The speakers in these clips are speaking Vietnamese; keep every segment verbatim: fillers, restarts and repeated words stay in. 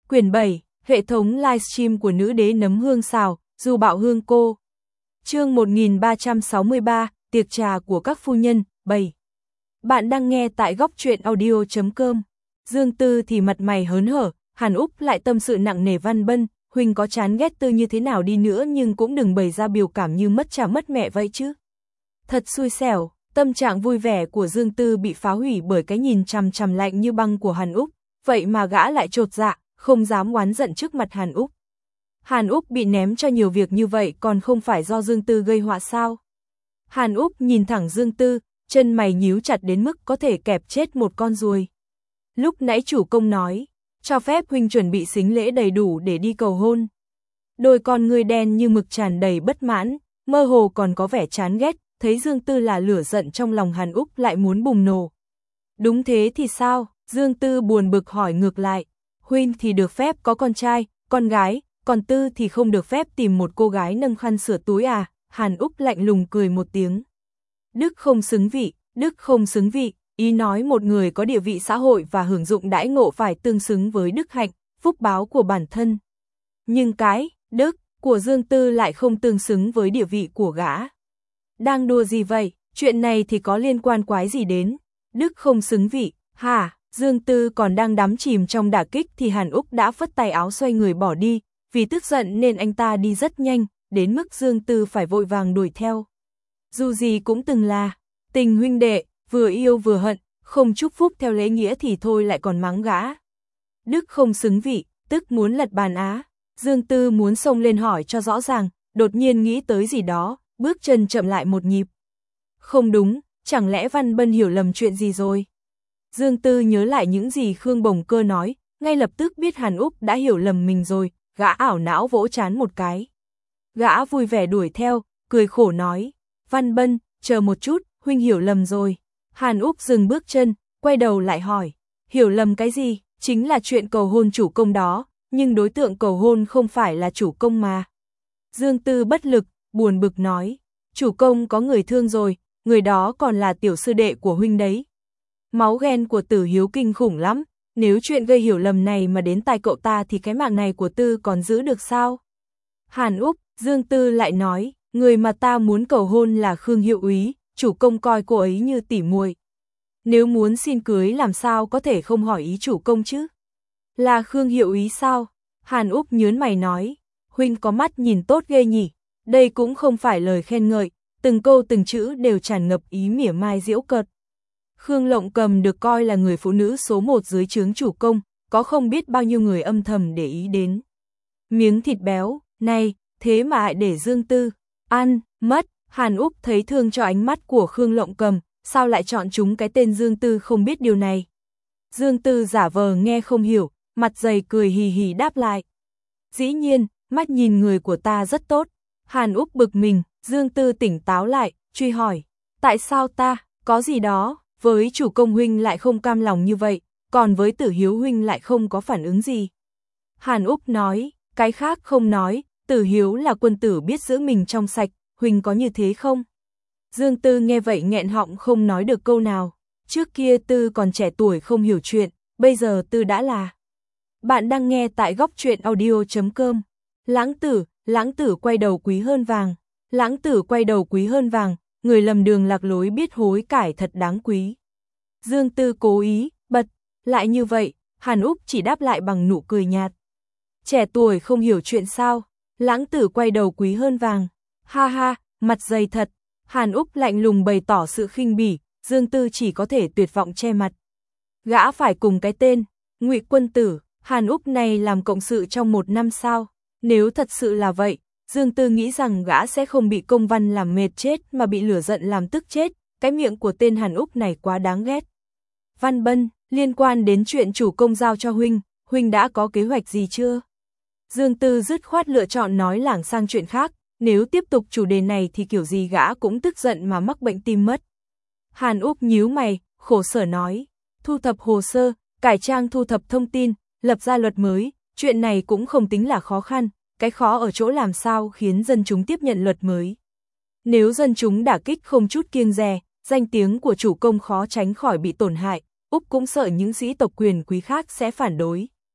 Quyển bảy, hệ thống livestream của nữ đế nấm hương xào, Du Bạo Hương cô. Chương một nghìn ba trăm sáu mươi ba, tiệc trà của các phu nhân, bảy. Bạn đang nghe tại góc truyện audio chấm com. Dương Tư thì mặt mày hớn hở, Hàn Úc lại tâm sự nặng nề Văn Bân, huynh có chán ghét Tư như thế nào đi nữa nhưng cũng đừng bày ra biểu cảm như mất cha mất mẹ vậy chứ. Thật xui xẻo, tâm trạng vui vẻ của Dương Tư bị phá hủy bởi cái nhìn chằm chằm lạnh như băng của Hàn Úc, vậy mà gã lại chột dạ, không dám oán giận trước mặt Hàn Úc. Hàn Úc bị ném cho nhiều việc như vậy còn không phải do Dương Tư gây họa sao? Hàn Úc nhìn thẳng Dương Tư, chân mày nhíu chặt đến mức có thể kẹp chết một con ruồi. Lúc nãy chủ công nói, cho phép huynh chuẩn bị sính lễ đầy đủ để đi cầu hôn. Đôi con ngươi đen như mực tràn đầy bất mãn, mơ hồ còn có vẻ chán ghét, thấy Dương Tư là lửa giận trong lòng Hàn Úc lại muốn bùng nổ. Đúng thế thì sao? Dương Tư buồn bực hỏi ngược lại. Huynh thì được phép có con trai, con gái, còn Tư thì không được phép tìm một cô gái nâng khăn sửa túi à? Hàn Úc lạnh lùng cười một tiếng. Đức không xứng vị, đức không xứng vị, ý nói một người có địa vị xã hội và hưởng dụng đãi ngộ phải tương xứng với đức hạnh, phúc báo của bản thân. Nhưng cái, đức, của Dương Tư lại không tương xứng với địa vị của gã. Đang đùa gì vậy, chuyện này thì có liên quan quái gì đến, đức không xứng vị, hả? Dương Tư còn đang đắm chìm trong đả kích thì Hàn Úc đã phất tay áo xoay người bỏ đi, vì tức giận nên anh ta đi rất nhanh, đến mức Dương Tư phải vội vàng đuổi theo. Dù gì cũng từng là tình huynh đệ, vừa yêu vừa hận, không chúc phúc theo lễ nghĩa thì thôi lại còn mắng gã. Đức không xứng vị, tức muốn lật bàn á. Dương Tư muốn xông lên hỏi cho rõ ràng, đột nhiên nghĩ tới gì đó, bước chân chậm lại một nhịp. Không đúng, chẳng lẽ Văn Bân hiểu lầm chuyện gì rồi? Dương Tư nhớ lại những gì Khương Bồng Cơ nói, ngay lập tức biết Hàn Úc đã hiểu lầm mình rồi, gã ảo não vỗ trán một cái. Gã vui vẻ đuổi theo, cười khổ nói, Văn Bân, chờ một chút, huynh hiểu lầm rồi. Hàn Úc dừng bước chân, quay đầu lại hỏi, hiểu lầm cái gì? Chính là chuyện cầu hôn chủ công đó, nhưng đối tượng cầu hôn không phải là chủ công mà. Dương Tư bất lực, buồn bực nói, chủ công có người thương rồi, người đó còn là tiểu sư đệ của huynh đấy. Máu ghen của Tử Hiếu kinh khủng lắm, nếu chuyện gây hiểu lầm này mà đến tai cậu ta thì cái mạng này của Tư còn giữ được sao? Hàn Úc, Dương Tư lại nói, người mà ta muốn cầu hôn là Khương Hiệu Úy, chủ công coi cô ấy như tỉ muội. Nếu muốn xin cưới làm sao có thể không hỏi ý chủ công chứ? Là Khương Hiệu Úy sao? Hàn Úc nhớn mày nói, huynh có mắt nhìn tốt ghê nhỉ, đây cũng không phải lời khen ngợi, từng câu từng chữ đều tràn ngập ý mỉa mai giễu cợt. Khương Lộng Cầm được coi là người phụ nữ số một dưới trướng chủ công, có không biết bao nhiêu người âm thầm để ý đến. Miếng thịt béo, này, thế mà lại để Dương Tư ăn, mất. Hàn Úc thấy thương cho ánh mắt của Khương Lộng Cầm, sao lại chọn chúng cái tên Dương Tư không biết điều này. Dương Tư giả vờ nghe không hiểu, mặt dày cười hì hì đáp lại. Dĩ nhiên, mắt nhìn người của ta rất tốt. Hàn Úc bực mình, Dương Tư tỉnh táo lại, truy hỏi, tại sao ta, có gì đó, với chủ công huynh lại không cam lòng như vậy, còn với Tử Hiếu huynh lại không có phản ứng gì. Hàn Úc nói, cái khác không nói, Tử Hiếu là quân tử biết giữ mình trong sạch, huynh có như thế không? Dương Tư nghe vậy nghẹn họng không nói được câu nào, trước kia Tư còn trẻ tuổi không hiểu chuyện, bây giờ Tư đã là. Bạn đang nghe tại góc truyện audio chấm com. Lãng tử, lãng tử quay đầu quý hơn vàng, lãng tử quay đầu quý hơn vàng, người lầm đường lạc lối biết hối cải thật đáng quý. Dương Tư cố ý, bật, lại như vậy, Hàn Úc chỉ đáp lại bằng nụ cười nhạt. Trẻ tuổi không hiểu chuyện sao, lãng tử quay đầu quý hơn vàng, ha ha, mặt dày thật. Hàn Úc lạnh lùng bày tỏ sự khinh bỉ, Dương Tư chỉ có thể tuyệt vọng che mặt. Gã phải cùng cái tên, Ngụy Quân Tử, Hàn Úc này làm cộng sự trong một năm sao? Nếu thật sự là vậy, Dương Tư nghĩ rằng gã sẽ không bị công văn làm mệt chết mà bị lửa giận làm tức chết, cái miệng của tên Hàn Úc này quá đáng ghét. Văn Bân, liên quan đến chuyện chủ công giao cho huynh, huynh đã có kế hoạch gì chưa? Dương Tư dứt khoát lựa chọn nói lảng sang chuyện khác, nếu tiếp tục chủ đề này thì kiểu gì gã cũng tức giận mà mắc bệnh tim mất. Hàn Úc nhíu mày, khổ sở nói, thu thập hồ sơ, cải trang thu thập thông tin, lập ra luật mới, chuyện này cũng không tính là khó khăn, cái khó ở chỗ làm sao khiến dân chúng tiếp nhận luật mới. Nếu dân chúng đả kích không chút kiêng dè, danh tiếng của chủ công khó tránh khỏi bị tổn hại, Úc cũng sợ những sĩ tộc quyền quý khác sẽ phản đối.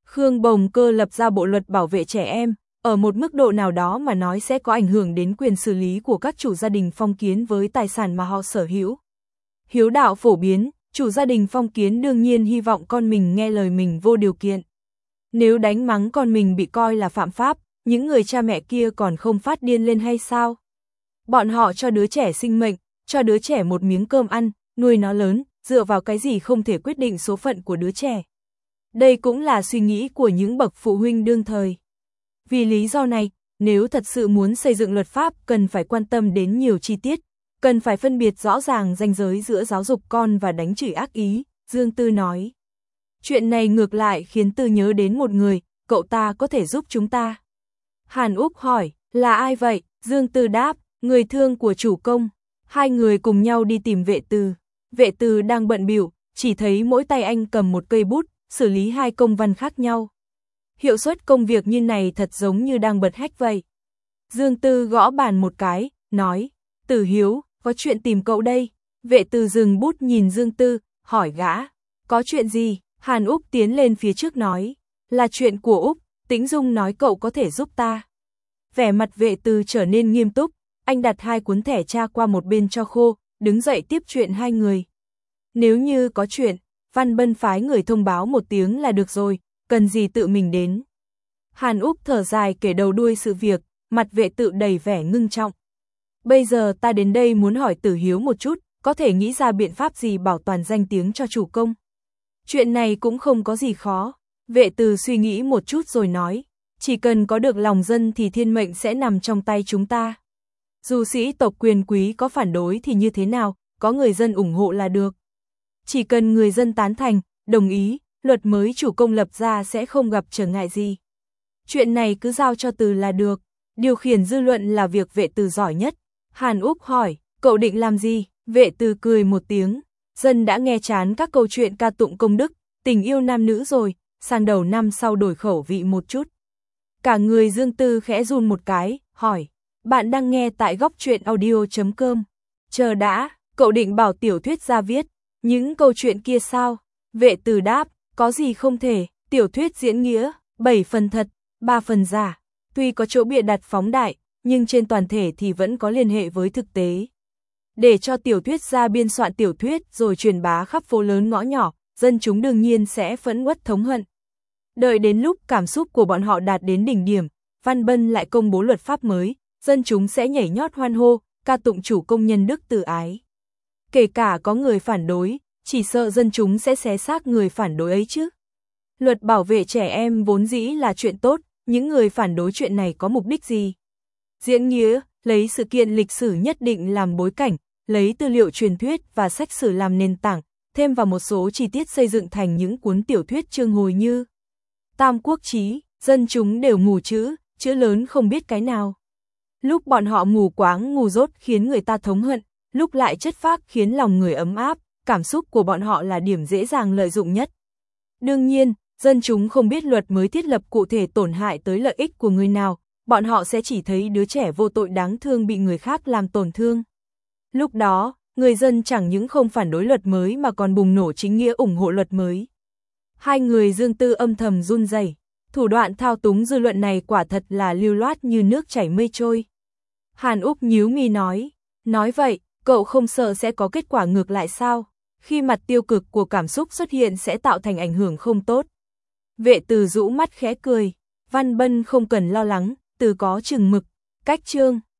Khương Bồng Cơ lập ra bộ luật bảo vệ trẻ em, ở một mức độ nào đó mà nói sẽ có ảnh hưởng đến quyền xử lý của các chủ gia đình phong kiến với tài sản mà họ sở hữu. Hiếu đạo phổ biến, chủ gia đình phong kiến đương nhiên hy vọng con mình nghe lời mình vô điều kiện. Nếu đánh mắng con mình bị coi là phạm pháp, những người cha mẹ kia còn không phát điên lên hay sao? Bọn họ cho đứa trẻ sinh mệnh, cho đứa trẻ một miếng cơm ăn, nuôi nó lớn, dựa vào cái gì không thể quyết định số phận của đứa trẻ. Đây cũng là suy nghĩ của những bậc phụ huynh đương thời. Vì lý do này, nếu thật sự muốn xây dựng luật pháp cần phải quan tâm đến nhiều chi tiết, cần phải phân biệt rõ ràng ranh giới giữa giáo dục con và đánh chửi ác ý, Dương Tư nói. Chuyện này ngược lại khiến Tư nhớ đến một người, cậu ta có thể giúp chúng ta. Hàn Úc hỏi, là ai vậy? Dương Tư đáp, người thương của chủ công. Hai người cùng nhau đi tìm Vệ Từ. Vệ Từ đang bận bịu, chỉ thấy mỗi tay anh cầm một cây bút, xử lý hai công văn khác nhau. Hiệu suất công việc như này thật giống như đang bật hách vậy. Dương Tư gõ bàn một cái, nói, Tử Hiếu, có chuyện tìm cậu đây. Vệ Từ dừng bút nhìn Dương Tư, hỏi gã, có chuyện gì? Hàn Úc tiến lên phía trước nói, là chuyện của Úc, Tĩnh Dung nói cậu có thể giúp ta. Vẻ mặt Vệ Từ trở nên nghiêm túc, anh đặt hai cuốn thẻ tra qua một bên cho khô, đứng dậy tiếp chuyện hai người. Nếu như có chuyện, Văn Bân phái người thông báo một tiếng là được rồi, cần gì tự mình đến. Hàn Úc thở dài kể đầu đuôi sự việc, mặt Vệ Tự đầy vẻ ngưng trọng. Bây giờ ta đến đây muốn hỏi Tử Hiếu một chút, có thể nghĩ ra biện pháp gì bảo toàn danh tiếng cho chủ công. Chuyện này cũng không có gì khó. Vệ Từ suy nghĩ một chút rồi nói, chỉ cần có được lòng dân thì thiên mệnh sẽ nằm trong tay chúng ta. Dù sĩ tộc quyền quý có phản đối thì như thế nào, có người dân ủng hộ là được. Chỉ cần người dân tán thành, đồng ý, luật mới chủ công lập ra sẽ không gặp trở ngại gì. Chuyện này cứ giao cho Từ là được, điều khiển dư luận là việc Vệ Từ giỏi nhất. Hàn Úc hỏi, cậu định làm gì? Vệ Từ cười một tiếng, dân đã nghe chán các câu chuyện ca tụng công đức, tình yêu nam nữ rồi, sang đầu năm sau đổi khẩu vị một chút. Cả người Dương Tư khẽ run một cái, hỏi, bạn đang nghe tại góc truyện audio chấm com. Chờ đã, cậu định bảo tiểu thuyết ra viết, những câu chuyện kia sao? Vệ Từ đáp, có gì không thể, tiểu thuyết diễn nghĩa, bảy phần thật, ba phần giả, tuy có chỗ bịa đặt phóng đại, nhưng trên toàn thể thì vẫn có liên hệ với thực tế. Để cho tiểu thuyết gia biên soạn tiểu thuyết rồi truyền bá khắp phố lớn ngõ nhỏ, dân chúng đương nhiên sẽ phẫn uất thống hận. Đợi đến lúc cảm xúc của bọn họ đạt đến đỉnh điểm, Văn Bân lại công bố luật pháp mới, dân chúng sẽ nhảy nhót hoan hô, ca tụng chủ công nhân đức từ ái. Kể cả có người phản đối, chỉ sợ dân chúng sẽ xé xác người phản đối ấy chứ. Luật bảo vệ trẻ em vốn dĩ là chuyện tốt, những người phản đối chuyện này có mục đích gì? Diễn nghĩa, lấy sự kiện lịch sử nhất định làm bối cảnh, lấy tư liệu truyền thuyết và sách sử làm nền tảng, thêm vào một số chi tiết xây dựng thành những cuốn tiểu thuyết chương hồi như Tam Quốc Chí, dân chúng đều mù chữ, chữ lớn không biết cái nào. Lúc bọn họ mù quáng ngu dốt khiến người ta thống hận, lúc lại chất phác khiến lòng người ấm áp, cảm xúc của bọn họ là điểm dễ dàng lợi dụng nhất. Đương nhiên, dân chúng không biết luật mới thiết lập cụ thể tổn hại tới lợi ích của người nào, bọn họ sẽ chỉ thấy đứa trẻ vô tội đáng thương bị người khác làm tổn thương. Lúc đó, người dân chẳng những không phản đối luật mới mà còn bùng nổ chính nghĩa ủng hộ luật mới. Hai người Dương Tư âm thầm run rẩy, thủ đoạn thao túng dư luận này quả thật là lưu loát như nước chảy mây trôi. Hàn Úc nhíu mi nói, nói vậy, cậu không sợ sẽ có kết quả ngược lại sao? Khi mặt tiêu cực của cảm xúc xuất hiện sẽ tạo thành ảnh hưởng không tốt. Vệ Từ rũ mắt khẽ cười, Văn Bân không cần lo lắng, Từ có chừng mực. Cách chương